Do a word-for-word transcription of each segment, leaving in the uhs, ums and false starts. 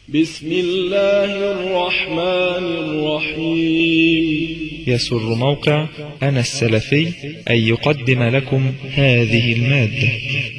بسم الله الرحمن الرحيم. يسر موقع أنا السلفي أن يقدم لكم هذه المادة.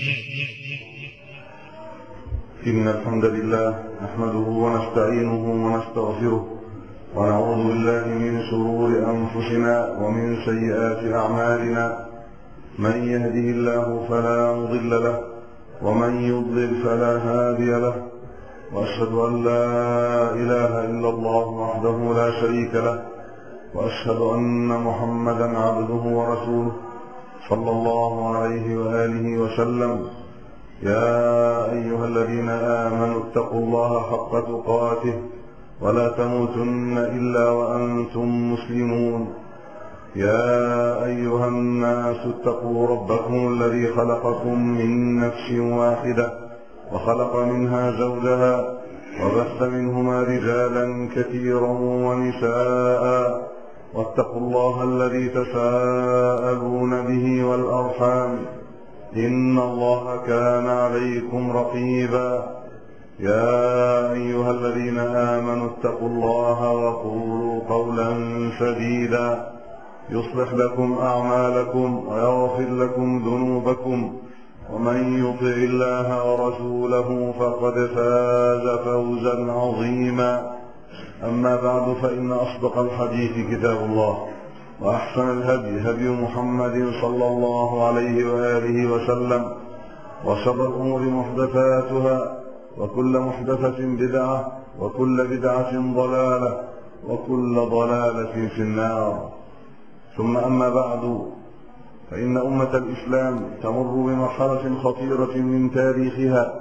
إن الحمد لله نحمده ونستعينه ونستغفره ونعوذ بالله من شرور أنفسنا ومن سيئات أعمالنا. من يهده الله فلا مضل له ومن يضلل فلا هادي له، وأشهد أن لا إله إلا الله وحده لا شريك له، وأشهد أن محمدا عبده ورسوله صلى الله عليه وآله وسلم. يا أيها الذين آمنوا اتقوا الله حق تقاته ولا تموتن إلا وأنتم مسلمون. يا أيها الناس اتقوا ربكم الذي خلقكم من نفس واحدة وخلق منها زوجها وبث منهما رجالا كثيرا ونساء، واتقوا الله الذي تساءلون به والأرحام إن الله كان عليكم رقيبا. يا أيها الذين آمنوا اتقوا الله وقولوا قولا سديدا يصلح لكم أعمالكم ويغفر لكم ذنوبكم، ومن يطع الله ورسوله فقد فاز فوزا عظيما. أما بعد، فإن أصدق الحديث كتاب الله، وأحسن الهدي هدي محمد صلى الله عليه وآله وسلم، وشر الأمور محدثاتها، وكل محدثة بدعة، وكل بدعة ضلالة، وكل ضلالة في النار. ثم أما بعد، فإن أمة الإسلام تمر بمرحلة خطيرة من تاريخها،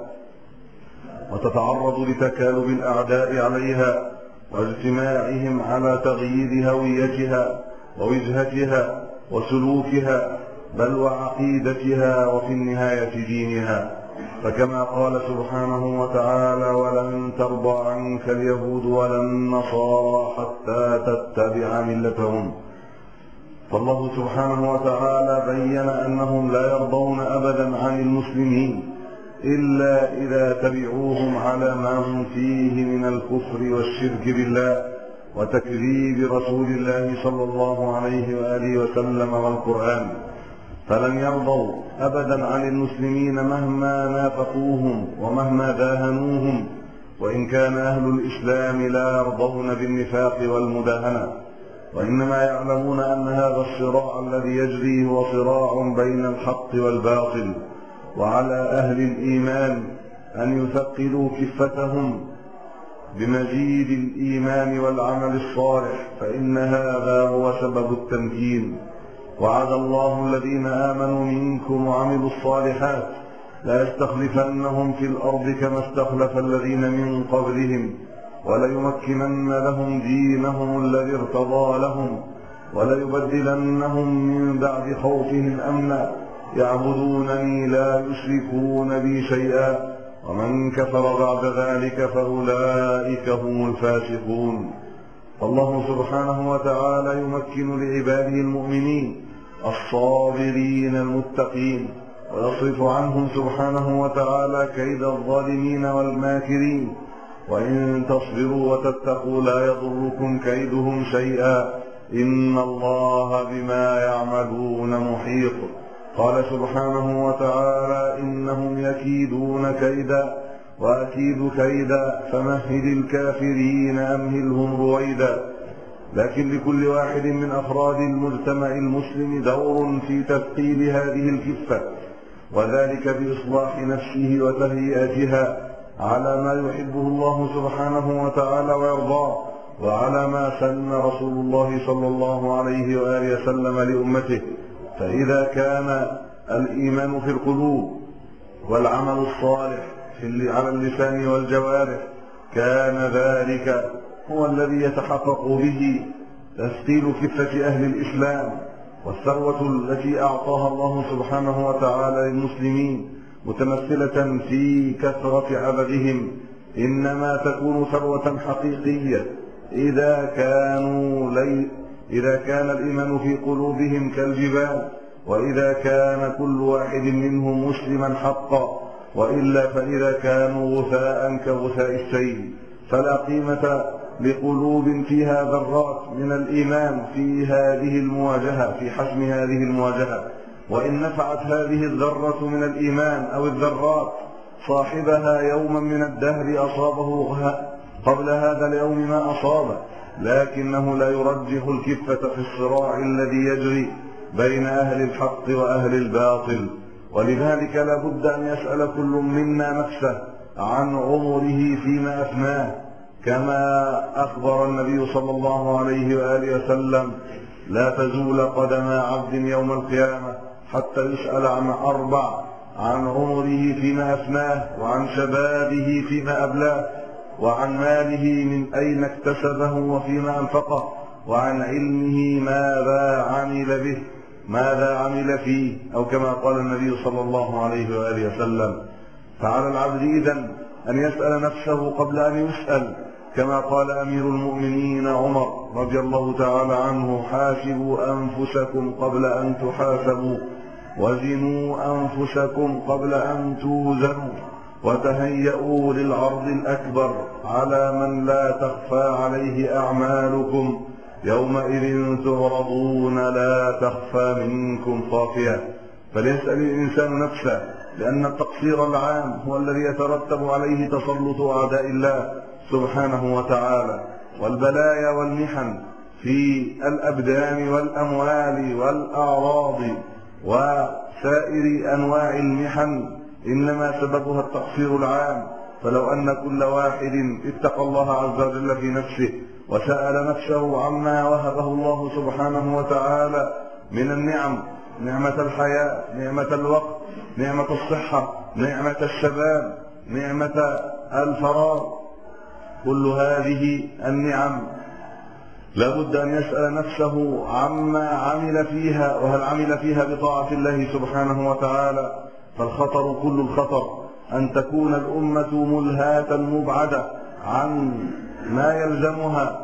وتتعرض لتكالب الأعداء عليها واجتماعهم على تغيير هويتها ووجهتها وسلوكها، بل وعقيدتها، وفي النهاية دينها. فكما قال سبحانه وتعالى: ولن ترضى عنك اليهود ولا النصارى حتى تتبع ملتهم. فالله سبحانه وتعالى بين أنهم لا يرضون أبدا عن المسلمين إلا إذا تبعوهم على ما هم فيه من الكفر والشرك بالله وتكذيب رسول الله صلى الله عليه وآله وسلم والقرآن. فلن يرضوا أبدا عن المسلمين مهما نافقوهم ومهما داهنوهم، وإن كان أهل الإسلام لا يرضون بالنفاق والمداهنة، وإنما يعلمون أن هذا الصراع الذي يجري هو صراع بين الحق والباطل، وعلى أهل الإيمان أن يثقلوا كفتهم بمزيد الإيمان والعمل الصالح، فإن هذا هو سبب التمكين. وعد الله الذين آمنوا منكم وعملوا الصالحات لا يستخلفنهم في الأرض كما استخلف الذين من قبلهم، وليمكنن لهم دينهم الذي ارتضى لهم، وليبدلنهم من بعد خوفهم أمنا يعبدونني لا يشركون بي شيئا، ومن كفر بعد ذلك فأولئك هم الفاسقون. الله سبحانه وتعالى يمكن لعباده المؤمنين الصابرين المتقين، ويصرف عنهم سبحانه وتعالى كيد الظالمين والماكرين. وإن تصبروا وتتقوا لا يضركم كيدهم شيئا، إن الله بما يعملون محيط. قال سبحانه وتعالى: إنهم يكيدون كيدا وأكيد كيدا فمهل الكافرين أمهلهم رويدا. لكن لكل واحد من أفراد المجتمع المسلم دور في تثقيل هذه الكفة، وذلك بإصلاح نفسه وتهيئتها على ما يحبه الله سبحانه وتعالى ويرضاه، وعلى ما سن رسول الله صلى الله عليه وآله وسلم لأمته. فإذا كان الإيمان في القلوب والعمل الصالح على اللسان والجوارح، كان ذلك هو الذي يتحقق به تثقيل كفة أهل الإسلام، والثروة التي أعطاها الله سبحانه وتعالى للمسلمين متمثلة في كثرة عددهم، إنما تكون ثروة حقيقية إذا كانوا لي إذا كان الإيمان في قلوبهم كالجبال، وإذا كان كل واحد منهم مسلما حقا، وإلا فإذا كانوا غثاء كغثاء السيل. فلا قيمة لقلوب فيها ذرات من الإيمان في هذه المواجهة، في حسم هذه المواجهة. وإن نفعت هذه الذرة من الإيمان أو الذرات صاحبها يوما من الدهر أصابه قبل هذا اليوم ما أصابه، لكنه لا يرجح الكفة في الصراع الذي يجري بين أهل الحق وأهل الباطل. ولذلك لا بد أن يسأل كل منا نفسه عن عمره فيما أفناه، كما أخبر النبي صلى الله عليه وآله وسلم: لا تزول قدم عبد يوم القيامة حتى يسأل عن أربع: عن عمره فيما أفناه، وعن شبابه فيما أبلاه، وعن ماله من أين اكتسبه وفيما أنفقه، وعن علمه ماذا عمل به، ماذا عمل فيه، أو كما قال النبي صلى الله عليه وآله وسلم. فعلى العبد إذن أن يسأل نفسه قبل أن يسأل، كما قال أمير المؤمنين عمر رضي الله تعالى عنه: حاسبوا أنفسكم قبل أن تحاسبوا، وزنوا أنفسكم قبل أن توزنوا، وتهيئوا للعرض الأكبر على من لا تخفى عليه أعمالكم، يومئذ تعرضون لا تخفى منكم خافية. فليسأل الإنسان نفسه، لأن التقصير العام هو الذي يترتب عليه تسلط أعداء الله سبحانه وتعالى، والبلايا والمحن في الأبدان والأموال والأعراض وسائر أنواع المحن إنما سببها التقصير العام. فلو أن كل واحد اتقى الله عز وجل في نفسه وسأل نفسه عما وهبه الله سبحانه وتعالى من النعم، نعمة الحياة، نعمة الوقت، نعمة الصحة، نعمة الشباب، نعمة الفراغ، كل هذه النعم لابد أن يسأل نفسه عما عمل فيها، وهل عمل فيها بطاعة الله سبحانه وتعالى. فالخطر كل الخطر أن تكون الأمة ملهاة مبعدة عن ما يلزمها،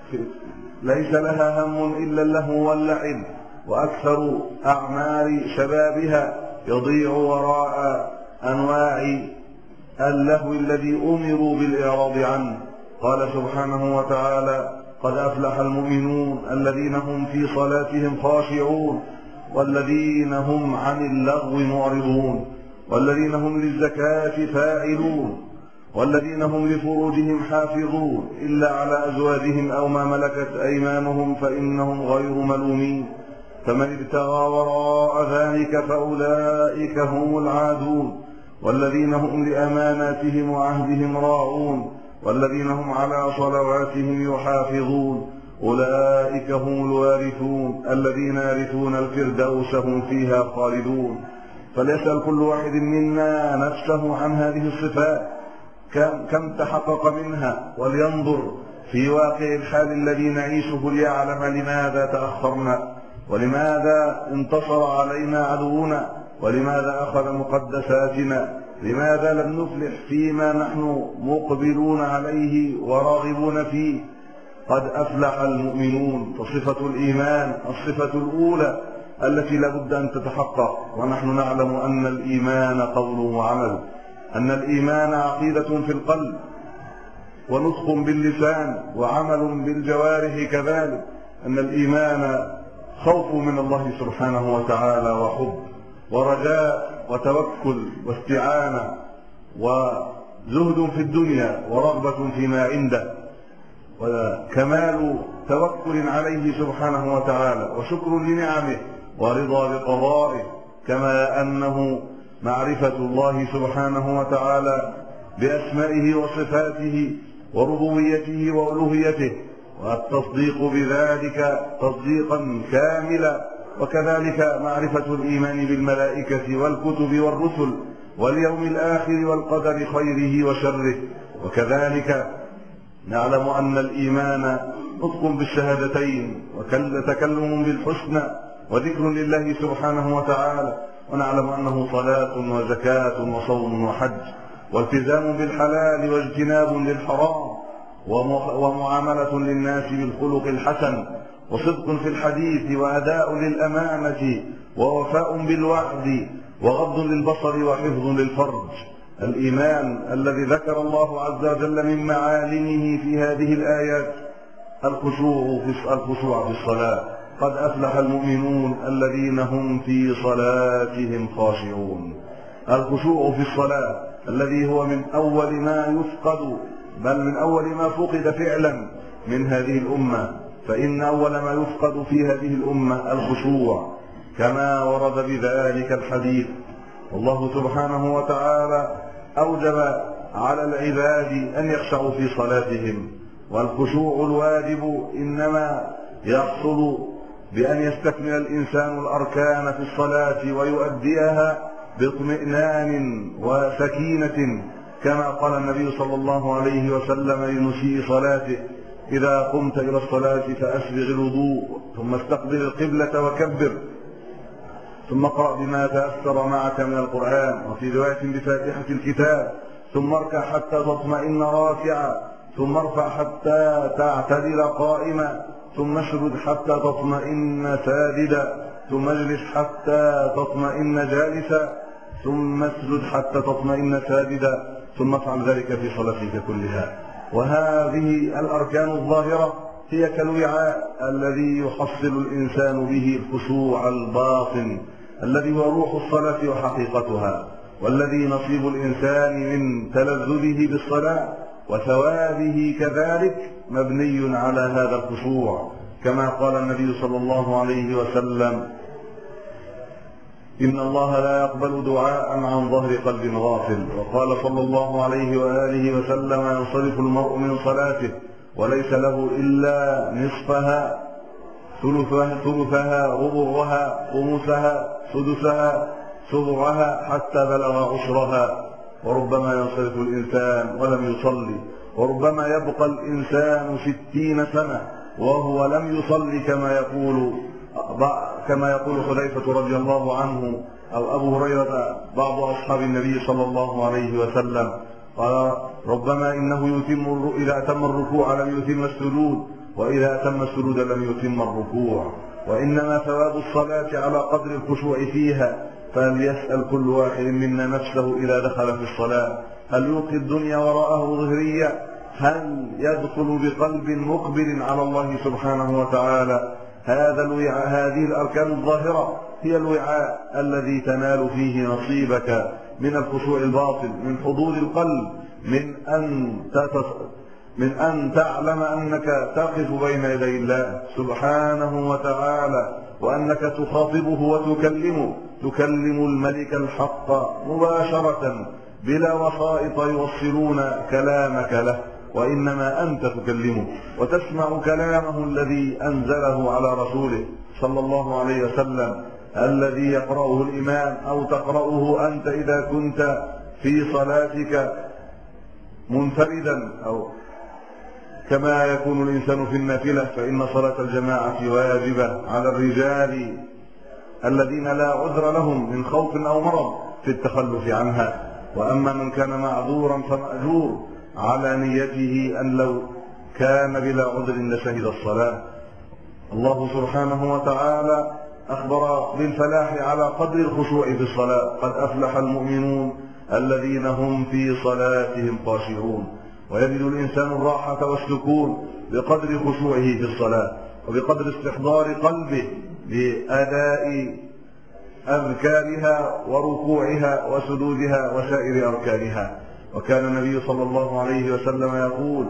ليس لها هم إلا اللهو واللعب، وأكثر أعمار شبابها يضيع وراء أنواع اللهو الذي أمروا بالإعراض عنه. قال سبحانه وتعالى: قد أفلح المؤمنون الذين هم في صلاتهم خاشعون، والذين هم عن اللغو معرضون، والذين هم للزكاة فاعلون، والذين هم لفروجهم حافظون إلا على أزواجهم أو ما ملكت أيمانهم فإنهم غير ملومين، فمن ابتغى وراء ذلك فأولئك هم العادون، والذين هم لأماناتهم وعهدهم راعون، والذين هم على صلواتهم يحافظون، أولئك هم الوارثون الذين يرثون الفردوس هم فيها خالدون. فليسأل كل واحد منا نفسه عن هذه الصفات كم, كم تحقق منها، ولينظر في واقع الحال الذي نعيشه ليعلم لماذا تأخرنا، ولماذا انتصر علينا عدونا، ولماذا أخذ مقدساتنا، لماذا لم نفلح فيما نحن مقبلون عليه وراغبون فيه. قد أفلح المؤمنون، فصفة الإيمان الصفة الأولى التي لابد أن تتحقق. ونحن نعلم أن الإيمان قول وعمل، أن الإيمان عقيدة في القلب ونطق باللسان وعمل بالجوارح كذلك، أن الإيمان خوف من الله سبحانه وتعالى وحب ورجاء وتوكل واستعانة وزهد في الدنيا ورغبة فيما عنده، وكمال توكل عليه سبحانه وتعالى وشكر لنعمه ورضا بقضائه، كما أنه معرفة الله سبحانه وتعالى بأسمائه وصفاته وربوبيته وألوهيته، والتصديق بذلك تصديقا كاملا. وكذلك معرفة الإيمان بالملائكة والكتب والرسل واليوم الآخر والقدر خيره وشره. وكذلك نعلم أن الإيمان نطق بالشهادتين وتكلم بالحسنى وذكر لله سبحانه وتعالى، ونعلم أنه صلاة وزكاة وصوم وحج والتزام بالحلال واجتناب للحرام ومعاملة للناس بالخلق الحسن وصدق في الحديث وأداء للأمانة ووفاء بالوعد وغض للبصر وحفظ للفرج. الإيمان الذي ذكر الله عز وجل من معالمه في هذه الآيات الخشوع في الخشوع في الصلاة. قد أفلح المؤمنون الذين هم في صلاتهم خاشعون. الخشوع في الصلاة الذي هو من أول ما يفقد، بل من أول ما فقد فعلا من هذه الأمة، فإن أول ما يفقد في هذه الأمة الخشوع كما ورد بذلك الحديث. والله سبحانه وتعالى أوجب على العباد أن يخشعوا في صلاتهم، والخشوع الواجب إنما يحصل بأن يستكمل الإنسان الأركان في الصلاة ويؤديها باطمئنان وسكينة، كما قال النبي صلى الله عليه وسلم لمسيء صلاته: إذا قمت إلى الصلاة فأسبغ الوضوء، ثم استقبل القبلة وكبر، ثم اقرأ بما تأثر معك من القرآن، وفي رواية بفاتحة الكتاب، ثم اركع حتى تطمئن راكعا، ثم ارفع حتى تعتدل قائما، ثم اسجد حتى تطمئن ساجدا، ثم اجلس حتى تطمئن جالسا، ثم اسجد حتى تطمئن ساجدا، ثم افعل ذلك في صلاتك كلها. وهذه الأركان الظاهرة هي كالوعاء الذي يحصل الإنسان به الخشوع الباطن الذي هو روح الصلاة وحقيقتها، والذي نصيب الإنسان من تلذذه بالصلاة وثوابه كذلك مبني على هذا الخشوع، كما قال النبي صلى الله عليه وسلم: إن الله لا يقبل دعاء عن ظهر قلب غافل. وقال صلى الله عليه وآله وسلم: ينصرف المرء من صلاته وليس له إلا نصفها، ثلثها, ثلثها ربعها، خمسها، سدسها، سبعها، حتى بلغ عشرها. وربما ينصرف الإنسان ولم يصلي، وربما يبقى الإنسان ستين سنة وهو لم يصلي، كما يقول كما يقول حذيفة رضي الله عنه أو أبو هريرة بعض أصحاب النبي صلى الله عليه وسلم، قال: ربما إنه يتم إذا أتم الركوع لم يتم السجود، وإذا أتم السجود لم يتم الركوع. وإنما ثواب الصلاة على قدر الخشوع فيها. فليسأل كل واحد منا نفسه إذا دخل في الصلاة: هل يلقي الدنيا وراءه ظهريا؟ هل يدخل بقلب مقبل على الله سبحانه وتعالى؟ هذا الوعاء، هذه الأركان الظاهرة هي الوعاء الذي تنال فيه نصيبك من الخشوع الباطن، من حضور القلب، من أن تتص... من أن تعلم أنك تقف بين يدي الله سبحانه وتعالى، وأنك تخاطبه وتكلمه، تكلم الملك الحق مباشرة بلا وسائط يوصلون كلامك له، وإنما أنت تكلمه وتسمع كلامه الذي أنزله على رسوله صلى الله عليه وسلم، الذي يقرأه الإمام أو تقرأه أنت إذا كنت في صلاتك منفردا، أو كما يكون الإنسان في النافلة، فإن صلاة الجماعة واجبة على الرجال الذين لا عذر لهم من خوف أو مرض في التخلف عنها. وأما من كان معذورا فمأجور على نيته أن لو كان بلا عذر لشهد الصلاة. الله سبحانه وتعالى أخبر بالفلاح على قدر الخشوع في الصلاة: قد أفلح المؤمنون الذين هم في صلاتهم خاشعون. ويجد الإنسان الراحة والسكون بقدر خشوعه في الصلاة، وبقدر استحضار قلبه لأداء أذكارها وركوعها وسجودها وسائر أركانها. وكان النبي صلى الله عليه وسلم يقول: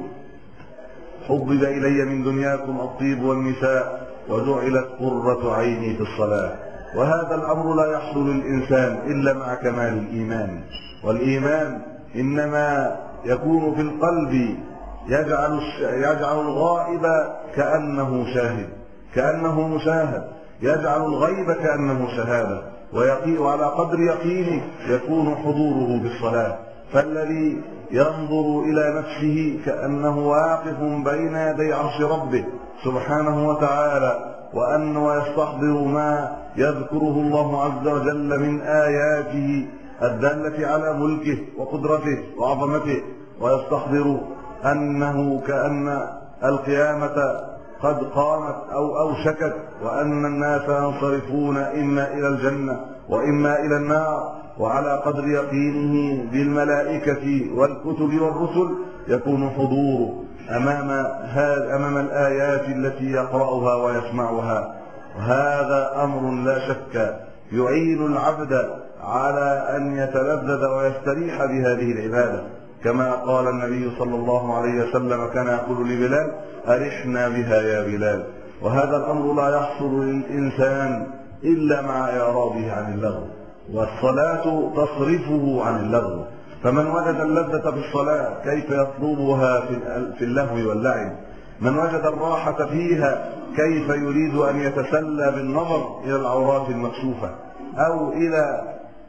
حبب إلي من دنياكم الطيب والنساء وجعلت قرة عيني في الصلاة. وهذا الأمر لا يحصل للإنسان إلا مع كمال الإيمان، والإيمان إنما يكون في القلب، يجعل يجعل الغائب كأنه شاهد، كأنه مشاهد، يجعل الغيب كأنه شهادة، ويقين على قدر يقينه يكون حضوره بالصلاة. فالذي ينظر إلى نفسه كأنه واقف بين يدي عرش ربه سبحانه وتعالى، وأنه يستحضر ما يذكره الله عز وجل من آياته الدالة على ملكه وقدرته وعظمته، ويستحضر أنه كأن القيامة قد قامت أو أوشكت، وأن الناس ينصرفون إما إلى الجنة وإما إلى النار، وعلى قدر يقينه بالملائكة والكتب والرسل يكون حضوره أمام أمام الآيات التي يقرأها ويسمعها. وهذا أمر لا شك يعين العبد على أن يتلذذ ويستريح بهذه العبادة، كما قال النبي صلى الله عليه وسلم كان يقول لبلال: أرحنا بها يا بلال. وهذا الأمر لا يحصل للإنسان إلا مع إعراضه عن اللغو، والصلاة تصرفه عن اللغو. فمن وجد اللذة في الصلاة كيف يطلبها في اللهو واللعب؟ من وجد الراحة فيها كيف يريد أن يتسلى بالنظر إلى العورات المكشوفة أو إلى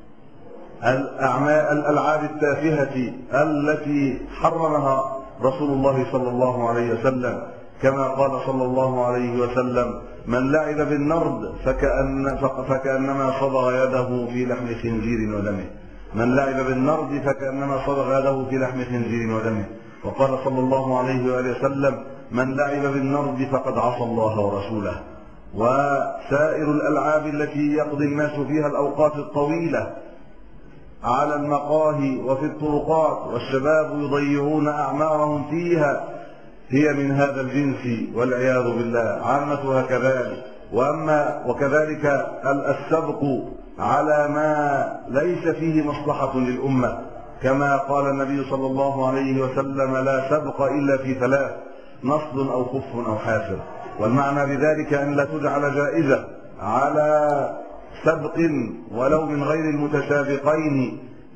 الألعاب التافهة التي حرمها رسول الله صلى الله عليه وسلم، كما قال صلى الله عليه وسلم: من لعب بالنرد فكأن فكأنما صبغ يده في لحم خنزير ودمه. من لعب بالنرد فكأنما صبغ يده في لحم خنزير ودمه. وقال صلى الله عليه وآله وسلم: من لعب بالنرد فقد عصى الله ورسوله. وسائر الألعاب التي يقضي الناس فيها الأوقات الطويلة على المقاهي وفي الطرقات والشباب يضيعون أعمارهم فيها هي من هذا الجنس والعياذ بالله، عامتها كذلك. وأما وكذلك السبق على ما ليس فيه مصلحة للأمة، كما قال النبي صلى الله عليه وسلم: لا سبق إلا في ثلاث: نصب أو خف أو حافر. والمعنى بذلك أن لا تجعل جائزة على سبق ولو من غير المتسابقين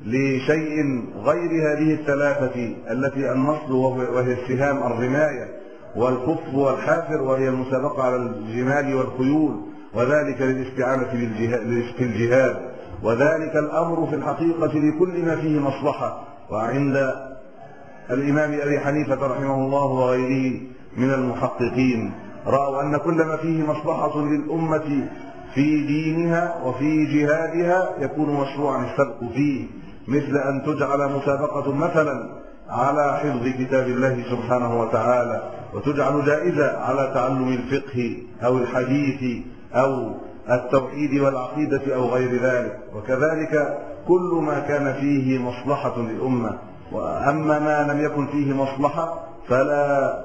لشيء غير هذه الثلاثة التي النصب وهي السهام الرماية، والخف والحافر وهي المسابقة على الجمال والخيول، وذلك للاستعانة في الجهاد. وذلك الأمر في الحقيقة لكل ما فيه مصلحة. وعند الإمام أبي حنيفة رحمه الله وغيره من المحققين رأوا أن كل ما فيه مصلحة للأمة في دينها وفي جهادها يكون مشروعا السبق فيه، مثل أن تجعل مسابقة مثلا على حفظ كتاب الله سبحانه وتعالى، وتجعل جائزة على تعلم الفقه أو الحديث أو التوحيد والعقيدة أو غير ذلك. وكذلك كل ما كان فيه مصلحة للأمة. وأما ما لم يكن فيه مصلحة فلا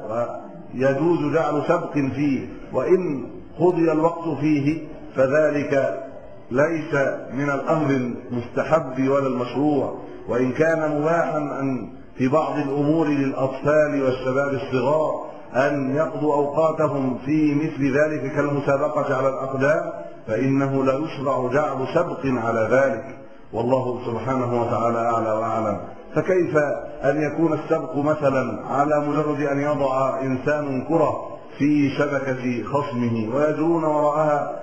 يجوز جعل سبق فيه، وإن قضي الوقت فيه فذلك ليس من الأمر المستحب ولا المشروع. وإن كان مباحا أن في بعض الأمور للأطفال والشباب الصغار أن يقضوا أوقاتهم في مثل ذلك كالمسابقة على الأقدام، فإنه لا يشرع جعل سبق على ذلك، والله سبحانه وتعالى أعلى وأعلم. فكيف أن يكون السبق مثلا على مجرد أن يضع إنسان كرة في شبكة خصمه ويجرون وراءها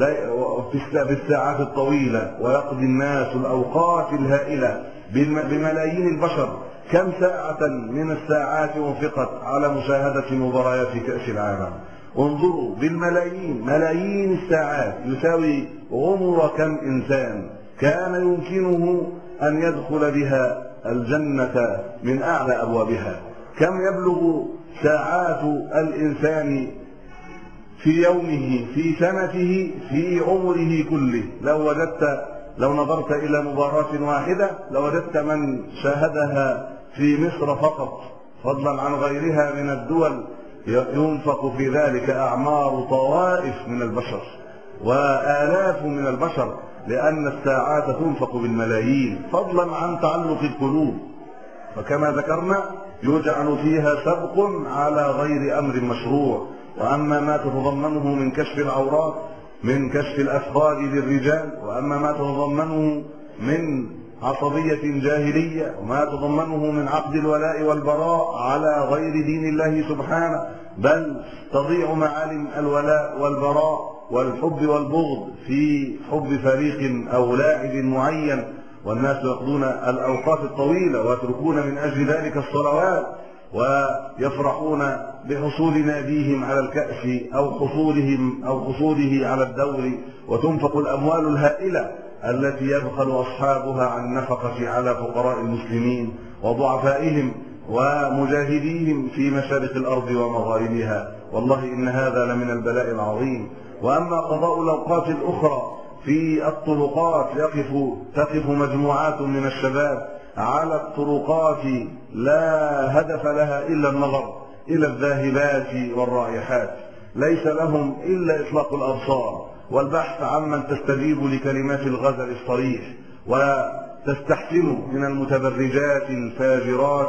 في الساعات الطويلة، ويقضي الناس الأوقات الهائلة بملايين البشر؟ كم ساعة من الساعات انفقت على مشاهدة مباريات كأس العالم؟ انظروا، بالملايين، ملايين الساعات يساوي عمر كم إنسان كان يمكنه أن يدخل بها الجنة من أعلى أبوابها. كم يبلغ ساعات الإنسان في يومه، في سنته، في عمره كله؟ لو وجدت لو نظرت إلى مباراة واحدة لوجدت من شاهدها في مصر فقط، فضلا عن غيرها من الدول، ينفق في ذلك أعمار طوائف من البشر وآلاف من البشر، لأن الساعات تنفق بالملايين، فضلا عن تعلق القلوب. فكما ذكرنا يجعل فيها سبق على غير أمر مشروع. وأما ما تتضمنه من كشف العورات، من كشف الأفخاذ للرجال، وأما ما تتضمنه من عصبية جاهلية، وما تتضمنه من عقد الولاء والبراء على غير دين الله سبحانه، بل تضيع معالم الولاء والبراء والحب والبغض في حب فريق أو لاعب معين، والناس يقضون الأوقات الطويلة ويتركون من أجل ذلك الصلوات، ويفرحون بحصول ناديهم على الكأس أو حصولهم أو حصوله على الدوري، وتنفق الأموال الهائلة التي يبخل أصحابها عن النفقة على فقراء المسلمين وضعفائهم ومجاهديهم في مشارق الأرض ومغاربها. والله إن هذا لمن البلاء العظيم. وأما قضاء الأوقات الأخرى في الطرقات يقف تقف مجموعات من الشباب على الطرقات لا هدف لها إلا النظر إلى الذاهبات والرائحات، ليس لهم إلا إطلاق الأبصار والبحث عمن تستجيب لكلمات الغزل الصريح، وتستحسن من المتبرجات الفاجرات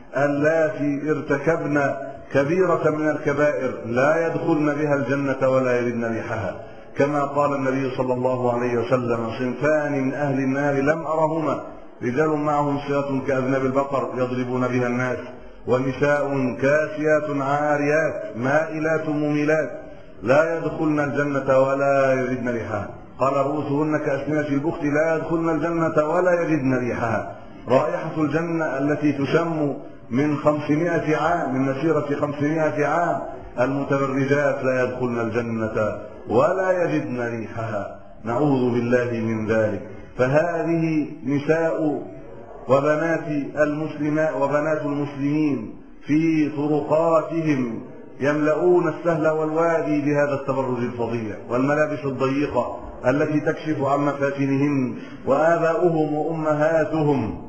اللاتي ارتكبن كبيرة من الكبائر لا يدخلن بها الجنة ولا يجدن ريحها، كما قال النبي صلى الله عليه وسلم: صنفان من أهل النار لم أرهما، رجال معهم سياط كأذناب البقر يضربون بها الناس، ونساء كاسيات عاريات مائلات مميلات لا يدخلن الجنة ولا يجدن ريحها. قال: رؤوسهن كأسنمة البخت لا يدخلن الجنة ولا يجدن ريحها. رائحة الجنة التي تشم من خمسمائة عام، من مسيرة خمسمائة عام، المتبرجات لا يدخلن الجنة ولا يجدن ريحها، نعوذ بالله من ذلك. فهذه نساء وبنات المسلمات وبنات المسلمين في طرقاتهم يملؤون السهل والوادي بهذا التبرج الفظيع والملابس الضيقة التي تكشف عن مفاتنهن، وآباؤهم وأمهاتهم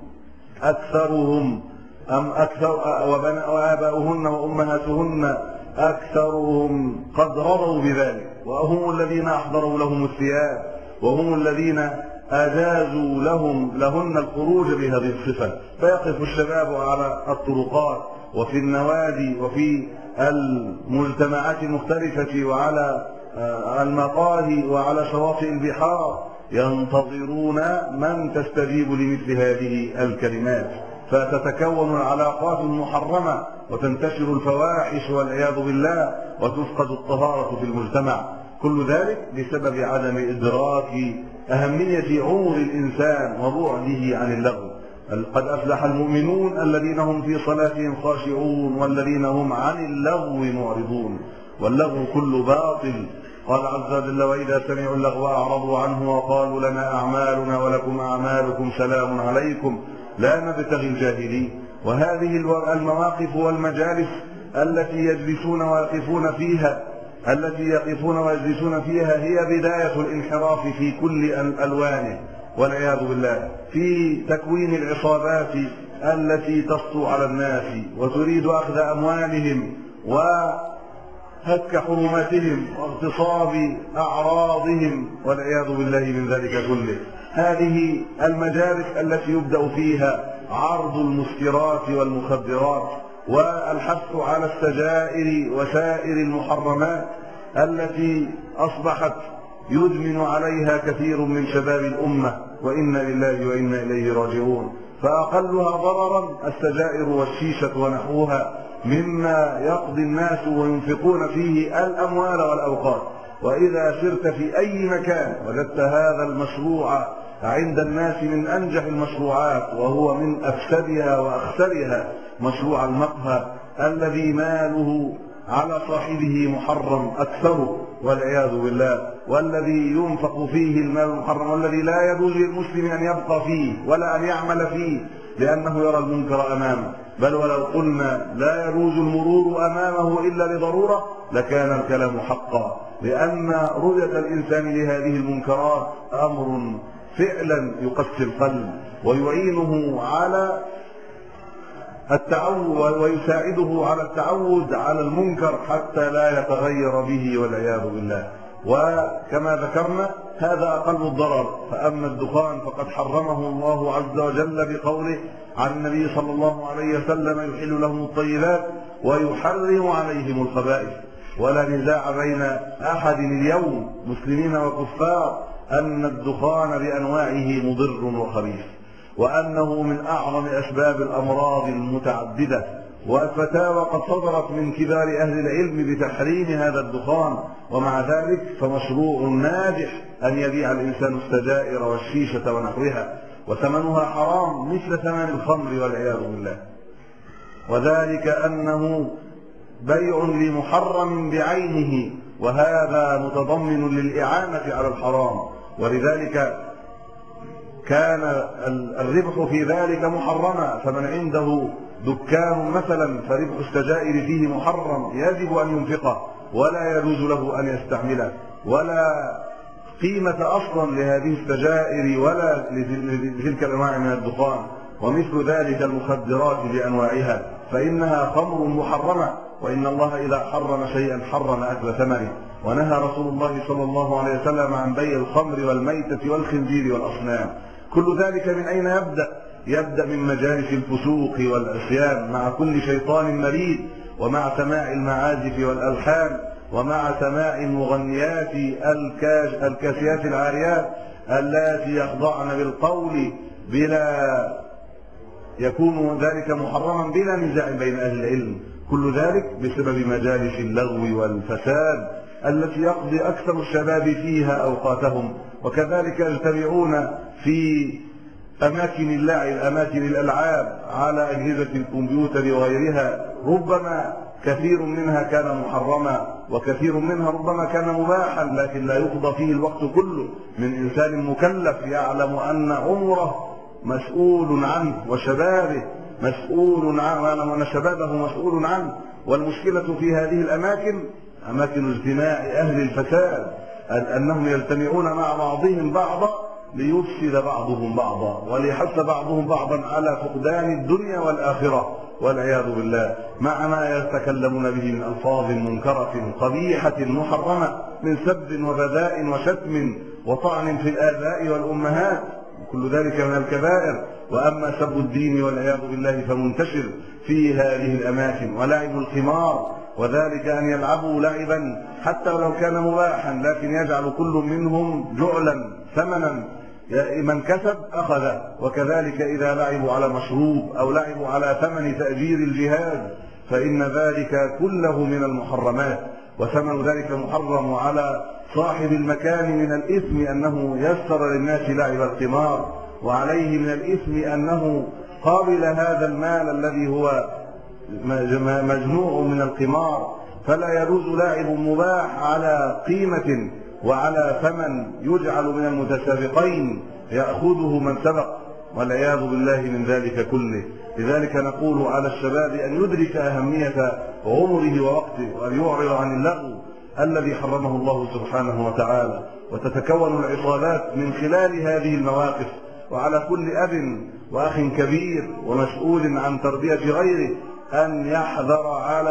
أكثرهم أم أكثر وآباؤهن وأمهاتهن أكثرهم قد رضوا بذلك، وهم الذين أحضروا لهم الثياب، وهم الذين أجازوا لهم لهن الخروج بهذه الصفة. فيقف الشباب على الطرقات وفي النوادي وفي المجتمعات المختلفة وعلى المقاهي وعلى شواطئ البحار ينتظرون من تستجيب لمثل هذه الكلمات، فتتكون العلاقات المحرمة وتنتشر الفواحش والعياذ بالله وتفقد الطهارة في المجتمع. كل ذلك بسبب عدم إدراك أهمية عمر الإنسان وبعده عن اللغو. قد أفلح المؤمنون الذين هم في صلاتهم خاشعون والذين هم عن اللغو معرضون. واللغو كل باطل. قال عز وجل: وإذا سمعوا اللغو أعرضوا عنه وقالوا لنا أعمالنا ولكم أعمالكم سلام عليكم لا نبتغي الجاهلين. وهذه المواقف والمجالس التي يجلسون ويقفون فيها التي يقفون ويجلسون فيها هي بداية الانحراف في كل ألوانه والعياذ بالله، في تكوين العصابات التي تسطو على الناس وتريد أخذ أموالهم وهتك حرماتهم واغتصاب أعراضهم والعياذ بالله من ذلك كله. هذه المجالس التي يبدأ فيها عرض المسكرات والمخدرات والحث على السجائر وسائر المحرمات التي أصبحت يدمن عليها كثير من شباب الأمة، وإنا لله وإنا إليه راجعون. فأقلها ضررا السجائر والشيشة ونحوها مما يقضي الناس وينفقون فيه الأموال والأوقات. وإذا سرت في أي مكان وجدت هذا المشروع عند الناس من أنجح المشروعات، وهو من أفسدها وأخسرها مشروع المقهى الذي ماله على صاحبه محرم أكثره والعياذ بالله، والذي ينفق فيه المال المحرم، والذي لا يجوز للمسلم أن يبقى فيه ولا أن يعمل فيه لأنه يرى المنكر أمامه. بل ولو قلنا لا يجوز المرور أمامه إلا لضرورة لكان الكلام حقا، لأن رؤية الإنسان لهذه المنكرات أمر فعلا يقسي القلب ويعينه على التعود ويساعده على التعود على المنكر حتى لا يتغير به والعياذ بالله. وكما ذكرنا هذا أقل الضرر. فأما الدخان فقد حرمه الله عز وجل بقوله عن النبي صلى الله عليه وسلم: يحل لهم الطيبات ويحرم عليهم الخبائث. ولا نزاع بين أحد اليوم مسلمين وكفار أن الدخان بأنواعه مضر وخبيث، وأنه من أعظم أسباب الأمراض المتعددة. والفتاوى قد صدرت من كبار أهل العلم بتحريم هذا الدخان، ومع ذلك فمشروع ناجح أن يبيع الإنسان السجائر والشيشة ونحوها، وثمنها حرام مثل ثمن الخمر والعياذ بالله. وذلك أنه بيع لمحرم بعينه، وهذا متضمن للإعانة على الحرام، ولذلك كان الربح في ذلك محرما. فمن عنده دكان مثلا فربح السجائر فيه محرم يجب أن ينفقه ولا يجوز له أن يستعمله، ولا قيمة أصلا لهذه السجائر ولا لتلك الأنواع من الدخان، ومثل ذلك المخدرات بأنواعها فإنها خمر محرمة، وإن الله إذا حرم شيئا حرم أكل ثمنه، ونهى رسول الله صلى الله عليه وسلم عن بيع الخمر والميتة والخنزير والأصنام. كل ذلك من أين يبدأ؟ يبدأ من مجالس الفسوق والعصيان مع كل شيطان مريد، ومع سماع المعازف والألحان، ومع سماع المغنيات الكاسيات العاريات اللاتي يخضعن بالقول بلا يكون ذلك محرما بلا نزاع بين أهل العلم. كل ذلك بسبب مجالس اللغو والفساد التي يقضي أكثر الشباب فيها أوقاتهم، وكذلك يجتمعون في أماكن اللعب أماكن الألعاب على أجهزة الكمبيوتر وغيرها، ربما كثير منها كان محرما وكثير منها ربما كان مباحا، لكن لا يقضى فيه الوقت كله من إنسان مكلف يعلم أن عمره مسؤول عنه وشبابه مسؤول عنه وأن شبابه مسؤول عنه. والمشكلة في هذه الأماكن أماكن اجتماع أهل الفساد أنهم يجتمعون مع بعضهم بعضا ليفسد بعضهم بعضا وليحث بعضهم بعضا على فقدان الدنيا والآخرة والعياذ بالله، مع ما يتكلمون به من ألفاظ منكرة قبيحة محرمة من سب وبذاء وشتم وطعن في الآباء والأمهات، كل ذلك من الكبائر. وأما سب الدين والعياذ بالله فمنتشر في هذه الأماكن، ولعب القمار، وذلك أن يلعبوا لعبا حتى لو كان مباحا لكن يجعل كل منهم جعلا ثمنا من كسب أخذ، وكذلك إذا لعبوا على مشروب أو لعبوا على ثمن تأجير الجهاز فإن ذلك كله من المحرمات، وثمن ذلك محرم على صاحب المكان من الإثم أنه يسر للناس لعب القمار، وعليه من الإثم أنه قابل هذا المال الذي هو مجموع من القمار، فلا يجوز لاعب مباح على قيمة وعلى ثمن يجعل من المتسابقين يأخذه من سبق، والعياذ بالله من ذلك كله. لذلك نقول على الشباب أن يدرك أهمية عمره ووقته، وأن يعرض عن اللغو الذي حرمه الله سبحانه وتعالى، وتتكون العصابات من خلال هذه المواقف. وعلى كل أب وأخ كبير ومسؤول عن تربية غيره أن يحذر على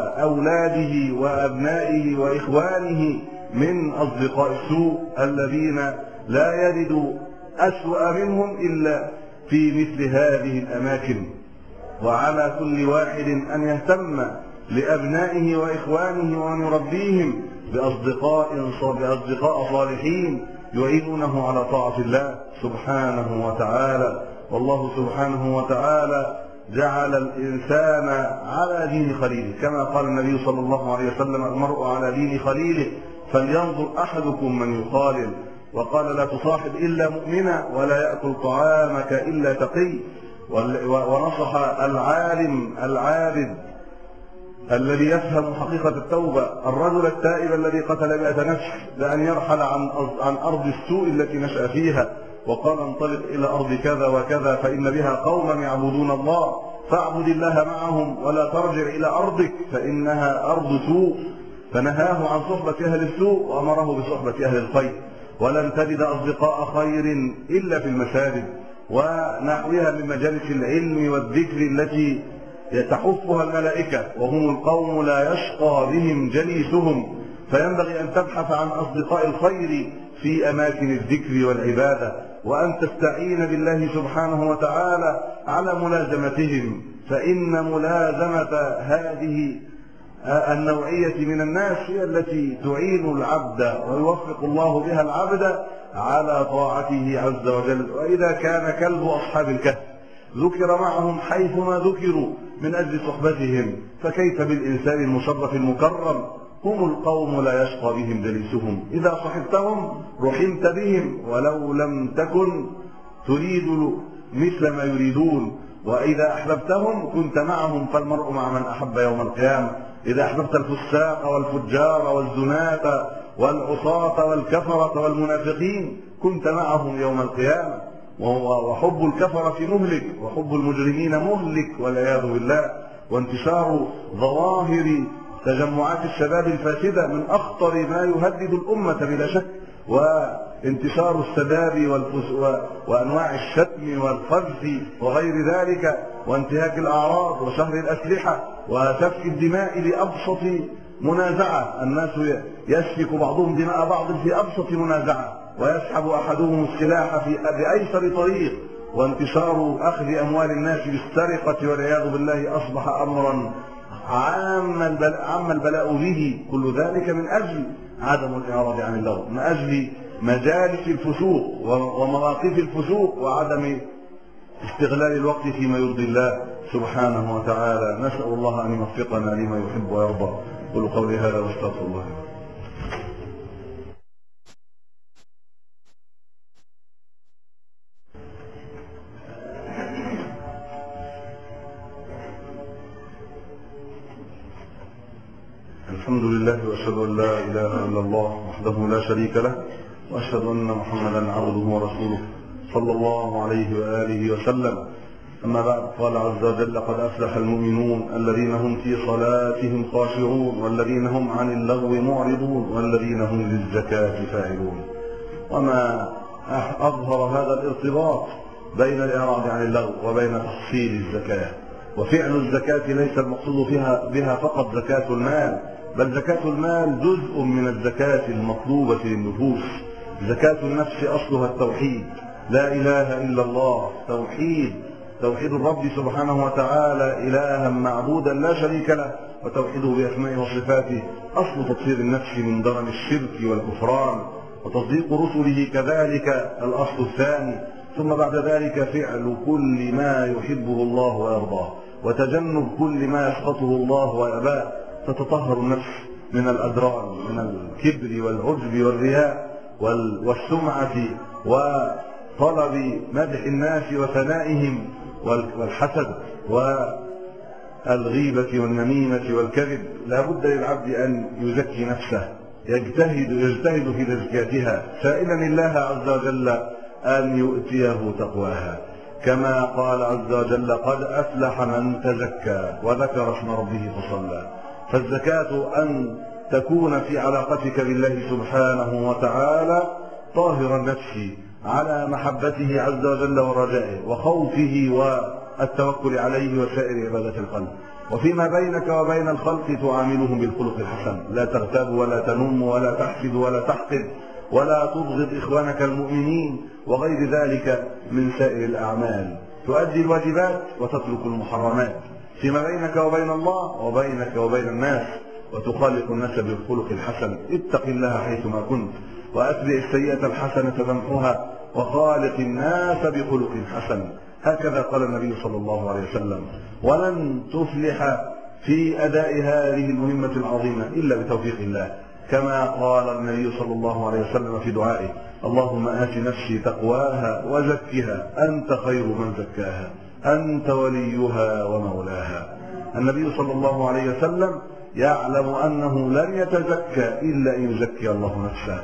أولاده وأبنائه وإخوانه من أصدقاء السوء الذين لا يجد أسوأ منهم إلا في مثل هذه الأماكن. وعلى كل واحد أن يهتم لأبنائه وإخوانه وأن يربيهم بأصدقاء بأصدقاء صالحين يعينونه على طاعة الله سبحانه وتعالى. والله سبحانه وتعالى جعل الإنسان على دين خليله، كما قال النبي صلى الله عليه وسلم: المرء على دين خليله فلينظر أحدكم من يخالل. وقال: لا تصاحب إلا مؤمنا ولا يأكل طعامك إلا تقي. ونصح العالم العابد الذي يفهم حقيقة التوبة الرجل التائب الذي قتل مئة نفس بأن يرحل عن عن أرض السوء التي نشأ فيها، وقال: انطلق إلى أرض كذا وكذا فإن بها قوما يعبدون الله فاعبد الله معهم ولا ترجع إلى أرضك فإنها أرض سوء. فنهاه عن صحبة أهل السوء وأمره بصحبة أهل الخير. ولن تجد أصدقاء خير إلا في المساجد ونحوها من مجالس العلم والذكر التي تحفها الملائكة، وهم القوم لا يشقى بهم جليسهم. فينبغي أن تبحث عن أصدقاء الخير في أماكن الذكر والعبادة، وأن تستعين بالله سبحانه وتعالى على ملازمتهم، فإن ملازمة هذه النوعية من الناس هي التي تعين العبد ويوفق الله بها العبد على طاعته عز وجل. وإذا كان كلب أصحاب الكهف ذكر معهم حيثما ذكروا من أجل صحبتهم، فكيف بالإنسان المشرف المكرم؟ هم القوم لا يشقى بهم جليسهم، إذا صحبتهم رحمت بهم ولو لم تكن تريد مثل ما يريدون، وإذا أحببتهم كنت معهم، فالمرء مع من أحب يوم القيامة. إذا أحببت الفساق والفجار والزناة والعصاة والكفرة والمنافقين كنت معهم يوم القيامة. وحب الكفرة مهلك وحب المجرمين مهلك والعياذ بالله. وانتشار ظواهر تجمعات الشباب الفاسدة من أخطر ما يهدد الأمة بلا شك، وانتشار السباب وأنواع الشتم والقذف وغير ذلك، وانتهاك الأعراض وشهر الأسلحة وسفك الدماء لأبسط منازعة. الناس يسفك بعضهم دماء بعض في أبسط منازعة، ويسحب أحدهم السلاح في بأيسر طريق، وانتشار أخذ أموال الناس بالسرقة والعياذ بالله أصبح أمرا عام البلاء, عام البلاء به. كل ذلك من أجل عدم الإعراض عن اللغو، من أجل مجالس الفسوق ومواقف الفسوق وعدم استغلال الوقت فيما يرضي الله سبحانه وتعالى. نسأل الله أن يوفقنا لما يحب ويرضى. قولوا قولي هذا واستغفر الله. الحمد لله واشهد ان لا اله الا الله وحده لا شريك له، واشهد ان محمدا عبده ورسوله صلى الله عليه واله وسلم. اما بعد، قال عز وجل: قد افلح المؤمنون الذين هم في صلاتهم خاشعون والذين هم عن اللغو معرضون والذين هم للزكاة فاعلون. وما اظهر هذا الارتباط بين الاعراض عن اللغو وبين تحصيل الزكاة. وفعل الزكاة ليس المقصود فيها بها فقط زكاة المال، بل زكاة المال جزء من الزكاة المطلوبة للنفوس. زكاة النفس أصلها التوحيد، لا إله إلا الله، توحيد توحيد الرب سبحانه وتعالى إلها معبودا لا شريك له، وتوحيده بأسمائه وصفاته أصل تطهير النفس من درن الشرك والكفران، وتصديق رسله كذلك الأصل الثاني. ثم بعد ذلك فعل كل ما يحبه الله ويرضاه، وتجنب كل ما يسخطه الله ويأباه، تتطهر النفس من الأدران، من الكبر والعجب والرياء والسمعة وطلب مدح الناس وثنائهم والحسد والغيبة والنميمة والكذب. لا بد للعبد أن يزكي نفسه، يجتهد يجتهد في تزكيتها، سائلا الله عز وجل أن يؤتيه تقواها، كما قال عز وجل: قد أفلح من تزكى وذكر اسم ربه فصلى. فالزكاة أن تكون في علاقتك بالله سبحانه وتعالى طاهر النفس على محبته عز وجل ورجائه وخوفه والتوكل عليه وسائر عبادة القلب. وفيما بينك وبين الخلق تعاملهم بالخلق الحسن، لا تغتاب ولا تنم ولا تحسد ولا تحقد ولا تبغض إخوانك المؤمنين وغير ذلك من سائر الأعمال. تؤدي الواجبات وتترك المحرمات فيما بينك وبين الله وبينك وبين الناس، وتخالق الناس بالخلق الحسن. اتق الله حيثما كنت، وأتبع السيئة الحسنة تمحها، وخالق الناس بخلق حسن. هكذا قال النبي صلى الله عليه وسلم. ولن تفلح في أداء هذه المهمة العظيمة إلا بتوفيق الله، كما قال النبي صلى الله عليه وسلم في دعائه: اللهم آت نفسي تقواها وزكها أنت خير من زكاها أنت وليها ومولاها. النبي صلى الله عليه وسلم يعلم أنه لن يتزكى إلا أن يزكي الله نفسه،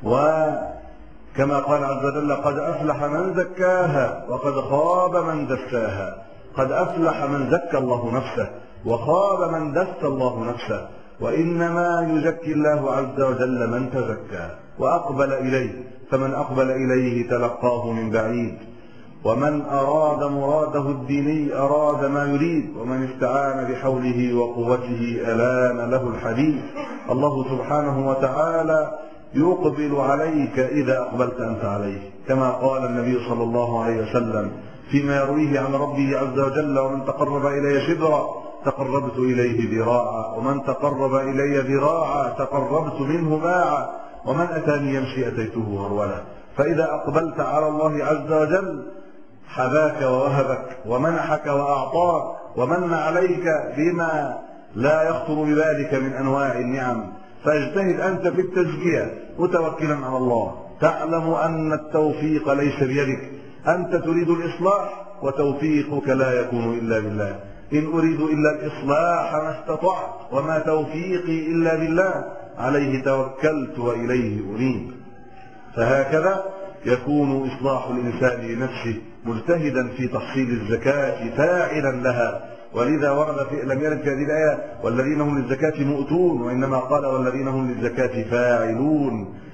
وكما قال عز وجل: قد أفلح من زكاها وقد خاب من دساها. قد أفلح من زكى الله نفسه، وخاب من دس الله نفسه. وإنما يزكي الله عز وجل من تزكى وأقبل إليه، فمن أقبل إليه تلقاه من بعيد. ومن أراد مراده الديني أراد ما يريد، ومن استعان بحوله وقوته ألان له الحديد. الله سبحانه وتعالى يقبل عليك إذا أقبلت أنت عليه، كما قال النبي صلى الله عليه وسلم فيما يرويه عن ربه عز وجل: ومن تقرب إلي شبرا تقربت إليه ذراعا، ومن تقرب إلي ذراعا تقربت منه باعا، ومن أتاني يمشي أتيته هرولا. فإذا أقبلت على الله عز وجل حباك ووهبك ومنحك وأعطاك ومن عليك بما لا يخطر ببالك من أنواع النعم. فاجتهد أنت في التزكية متوكلا على الله، تعلم أن التوفيق ليس بيدك، أنت تريد الإصلاح وتوفيقك لا يكون إلا بالله. إن أريد إلا الإصلاح ما استطعت وما توفيقي إلا بالله، عليه توكلت وإليه أنيب. فهكذا يكون إصلاح الإنسان لنفسه مجتهدا في تحصيل الزكاة فاعلا لها. ولذا ورد في لم يرد في هذه الآية والذين هم للزكاة مؤتون، وإنما قال والذين هم للزكاة فاعلون،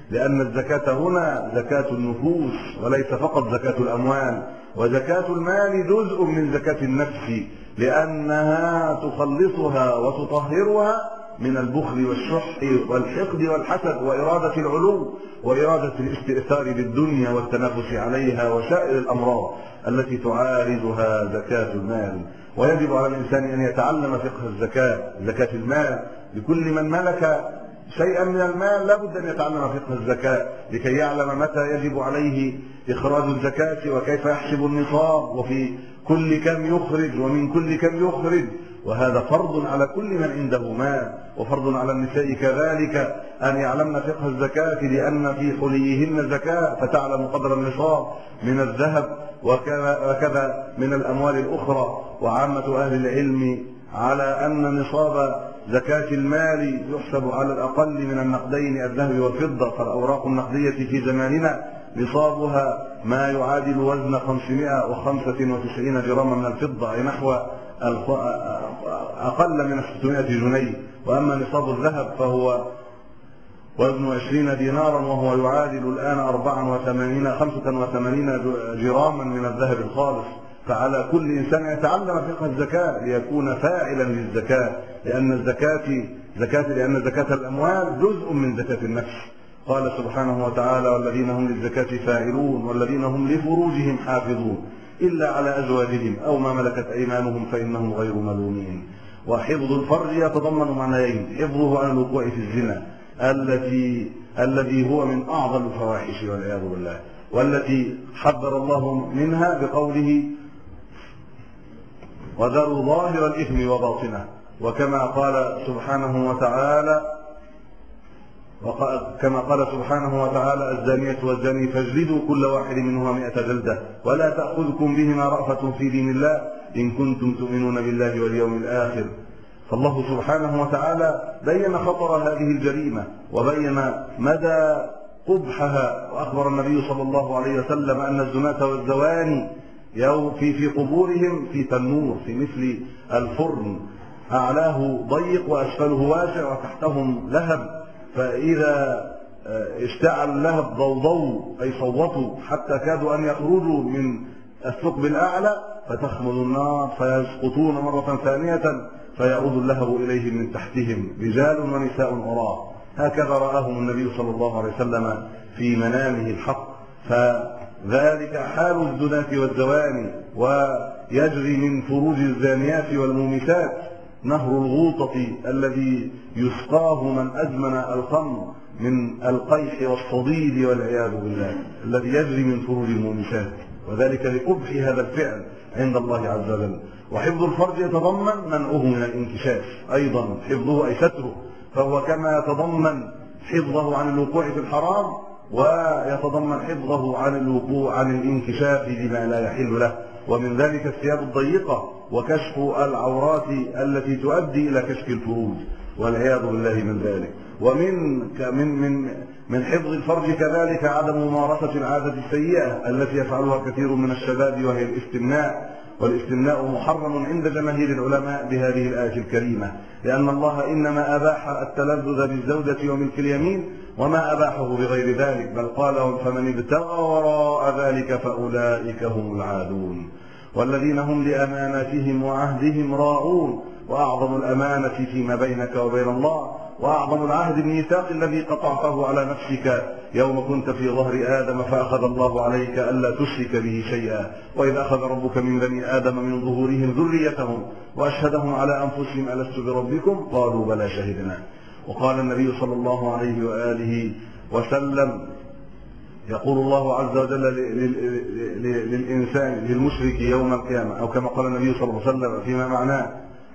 لأن الزكاة هنا زكاة النفوس وليس فقط زكاة الأموال، وزكاة المال جزء من زكاة النفس، لأنها تخلصها وتطهرها من البخل والشح والحقد والحسد وإرادة العلو وإرادة الاستئثار بالدنيا والتنافس عليها وسائر الأمراض التي تعارضها زكاة المال. ويجب على الإنسان أن يتعلم فقه الزكاة، زكاة المال. لكل من ملك شيئا من المال لابد أن يتعلم فقه الزكاة لكي يعلم متى يجب عليه إخراج الزكاة وكيف يحسب النصاب وفي كل كم يخرج ومن كل كم يخرج. وهذا فرض على كل من عنده مال، وفرض على النساء كذلك أن يعلمن فقه الزكاة، لأن في حليهن زكاة فتعلم قدر النصاب من الذهب وكذا من الأموال الأخرى. وعامة أهل العلم على أن نصاب زكاة المال يحسب على الأقل من النقدين الذهب والفضة، فالأوراق النقدية في زماننا نصابها ما يعادل وزن خمسمائة وخمسة وتسعين جراما من الفضة، أي نحو أقل من ستمائة جنيه. وأما نصاب الذهب فهو وزن عشرين دينارا، وهو يعادل الآن أربعة وثمانين خمسة وثمانين جراما من الذهب الخالص. فعلى كل إنسان يتعلم فقه الزكاة ليكون فاعلا للزكاة، لأن الزكاة زكاة لأن زكاة الأموال جزء من زكاة النفس. قال سبحانه وتعالى: والذين هم للزكاة فاعلون والذين هم لفروجهم حافظون إلا على أزواجهم أو ما ملكت أيمانهم فإنهم غير ملومين. وحفظ الفرج يتضمن معنيين: حفظه عن الوقوع في الزنا التي الذي هو من أعظم الفواحش والعياذ بالله، والتي حذر الله منها بقوله: وذروا ظاهر الإثم وباطنه. وكما قال سبحانه وتعالى كما قال سبحانه وتعالى: الزانية والزاني فاجلدوا كل واحد منهما مئة جلدة ولا تأخذكم بهما رأفة في دين الله إن كنتم تؤمنون بالله واليوم الآخر. فالله سبحانه وتعالى بين خطر هذه الجريمة وبين مدى قبحها، وأخبر النبي صلى الله عليه وسلم أن الزناة والزواني في في قبورهم في تنور، في مثل الفرن، أعلاه ضيق وأسفله واسع وتحتهم لهب، فإذا اشتعل اللهب ضوضوا أي صوتوا حتى كادوا أن يخرجوا من الثقب الأعلى فتخمد النار فيسقطون مرة ثانية فيعود اللهب إليهم من تحتهم رجال ونساء عراة. هكذا رآهم النبي صلى الله عليه وسلم في منامه الحق. فذلك حال الزناة والزواني. ويجري من فروج الزانيات والمومسات نهر الغوطة الذي يسقاه من أزمن الخمر من القيح والصديد والعياذ بالله، الذي يجري من فروج المومسات، وذلك لقبح هذا الفعل عند الله عز وجل. وحفظ الفرج يتضمن منعه من الانكشاف أيضا، حفظه أي ستره، فهو كما يتضمن حفظه عن الوقوع في الحرام ويتضمن حفظه عن الوقوع عن الانكشاف بما لا يحل له. ومن ذلك الثياب الضيقة وكشف العورات التي تؤدي إلى كشف الفروج والعياذ بالله من ذلك. ومن من من من حفظ الفرج كذلك عدم ممارسة العادة السيئة التي يفعلها كثير من الشباب، وهي الاستمناء. والاستمناء محرم عند جماهير العلماء بهذه الآية الكريمة، لأن الله إنما أباح التلذذ بالزوجة وملك اليمين وما أباحه بغير ذلك، بل قال: فمن ابتغى وراء ذلك فأولئك هم العادون. والذين هم لأماناتهم وعهدهم راعون. وأعظم الأمانة فيما بينك وبين الله، وأعظم العهد الميثاق الذي قطعته على نفسك يوم كنت في ظهر آدم فأخذ الله عليك ألا تشرك به شيئا، وإذ أخذ ربك من بني آدم من ظهورهم ذريتهم وأشهدهم على أنفسهم ألست بربكم قالوا بلى شهدنا. وقال النبي صلى الله عليه وآله وسلم: يقول الله عز وجل للإنسان للمشرك يوم القيامة، أو كما قال النبي صلى الله عليه وسلم فيما معناه: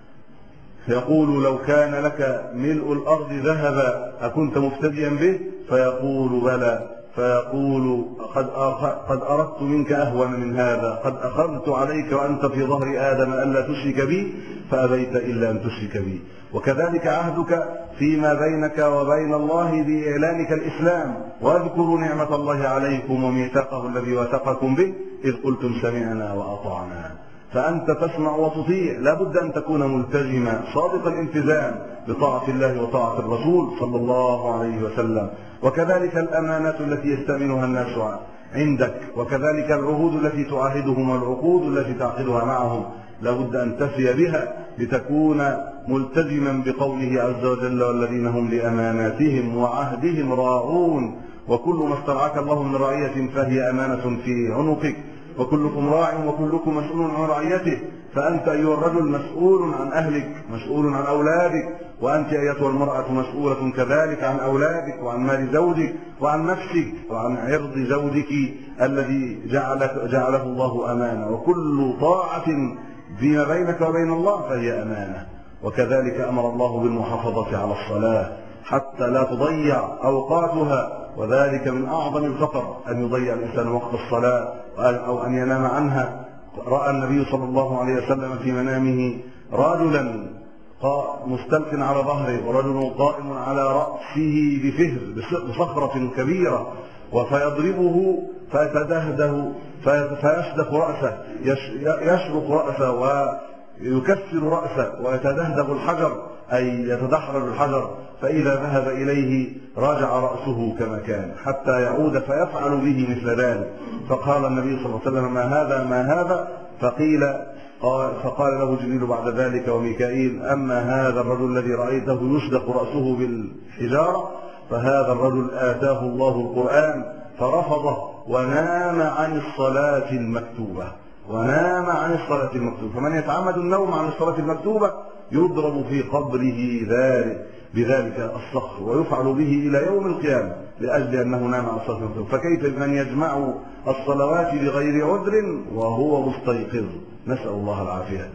يقول: لو كان لك ملء الأرض ذهبا أكنت مفتديا به؟ فيقول: بلى. فيقول: قد قد أردت منك أهون من هذا، قد أخذت عليك وأنت في ظهر آدم ألا تشرك بي فأبيت إلا أن تشرك بي. وكذلك عهدك فيما بينك وبين الله بإعلانك الإسلام: واذكروا نعمة الله عليكم وميثاقه الذي وثقكم به إذ قلتم سمعنا وأطعنا. فأنت تسمع وتطيع، لا بد أن تكون ملتزما صادق الالتزام بطاعة الله وطاعة الرسول صلى الله عليه وسلم. وكذلك الأمانات التي يستأمنها الناس عندك، وكذلك العهود التي تعاهدهم والعقود التي تعقدها معهم، لابد أن تفي بها لتكون ملتزما بقوله عز وجل: والذين هم لأماناتهم وعهدهم راعون. وكل ما استرعاك الله من رعية فهي أمانة في عنقك، وكلكم راع وكلكم مسؤول عن رعيته. فأنت أيها الرجل مسؤول عن أهلك، مسؤول عن أولادك، وأنت أيتها المرأة مسؤولة كذلك عن أولادك وعن مال زوجك وعن نفسك وعن عرض زوجك الذي جعله, جعله الله أمانة. وكل طاعة فيما بينك وبين الله فهي أمانة. وكذلك أمر الله بالمحافظة على الصلاة حتى لا تضيع أوقاتها، وذلك من أعظم الخطر أن يضيع الإنسان وقت الصلاة أو أن ينام عنها. رأى النبي صلى الله عليه وسلم في منامه رجلا مستلق على ظهره ورجل قائم على رأسه بفهر بصخرة كبيرة، وفيضربه فيتدهده فيشدق رأسه، يشرق رأسه ويكسر رأسه ويتدهده الحجر أي يتدحرج الحجر، فإذا ذهب إليه راجع رأسه كما كان حتى يعود فيفعل به مثل ذلك. فقال النبي صلى الله عليه وسلم: ما هذا ما هذا؟ فقيل فقال له جبريل بعد ذلك وميكائيل: أما هذا الرجل الذي رأيته يشدق رأسه بالحجارة فهذا الرجل آتاه الله القرآن فرفضه ونام عن الصلاة المكتوبة، ونام عن الصلاة المكتوبة. فمن يتعمد النوم عن الصلاة المكتوبة يضرب في قبره ذلك بذلك الصخر ويفعل به إلى يوم القيامة لأجل أنه نام عن الصلاة المكتوبة. فكيف من يجمع الصلوات بغير عذر وهو مستيقظ؟ نسأل الله العافية.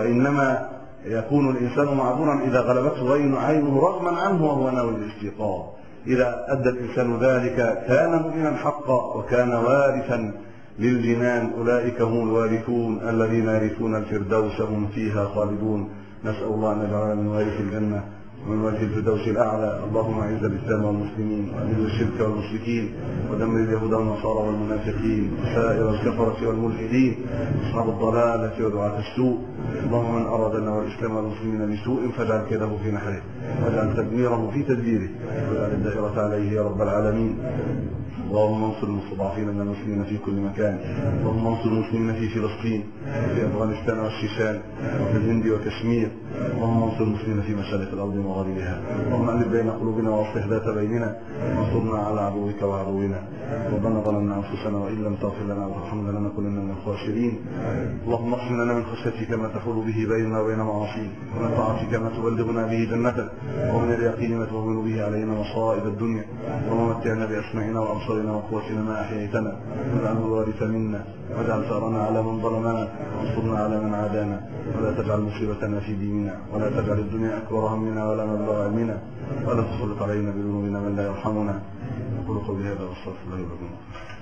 وإنما يكون الإنسان معذورا إذا غلبته عينه رغما عنه وهو ناوي الاستيقاظ. إذا أدى الإنسان ذلك كان مؤمنا حقا وكان وارثا للجنان. أولئك هم الوارثون الذين يرثون الفردوس هم فيها خالدون. نسأل الله أن يجعلنا من وارث الجنة ومن وارث الفردوس الأعلى. اللهم أعز الإسلام والمسلمين وأذل الشرك والمشركين ودمر اليهود والنصارى والمنافقين وسائر الكفرة والملحدين أصحاب الضلالة ودعاة السوء. اللهم من أرادنا والإسلام والمسلمين بسوء فاجعل كيده في نحره واجعل تدميره في تدبيره واجعل الدائرة عليه يا رب العالمين. اللهم انصر المستضعفين من المسلمين في كل مكان. اللهم انصر المسلمين في فلسطين وفي أفغانستان والشيشان وفي الهند وكشمير. اللهم انصر المسلمين في مشارق الأرض ومغاربها. اللهم ألف بين قلوبنا واصلح ذات بيننا وانصرنا على عدوك وعدونا. ربنا ظلمنا أنفسنا وإن لم تغفر لنا وترحمنا لنكونن من الخاسرين. اللهم اقسم لنا من خشيتك ما تحول به بيننا وبين معاصيك، ومن طاعتك ما تبلغنا به جنتك، ومن اليقين ما تهون به علينا مصائب الدنيا. اللهم متعنا بأسماعنا وأبصارنا وقوتنا ما أحييتنا واجعله الوارث منا واجعل ثارنا على من ظلمنا وانصرنا على من عادانا ولا تجعل مصيبتنا في ديننا ولا تجعل الدنيا أكبر همنا ولا مبلغ علمنا ولا تسلط علينا بذنوبنا من لا يرحمنا. أقول قولي هذا واستغفر الله لكم.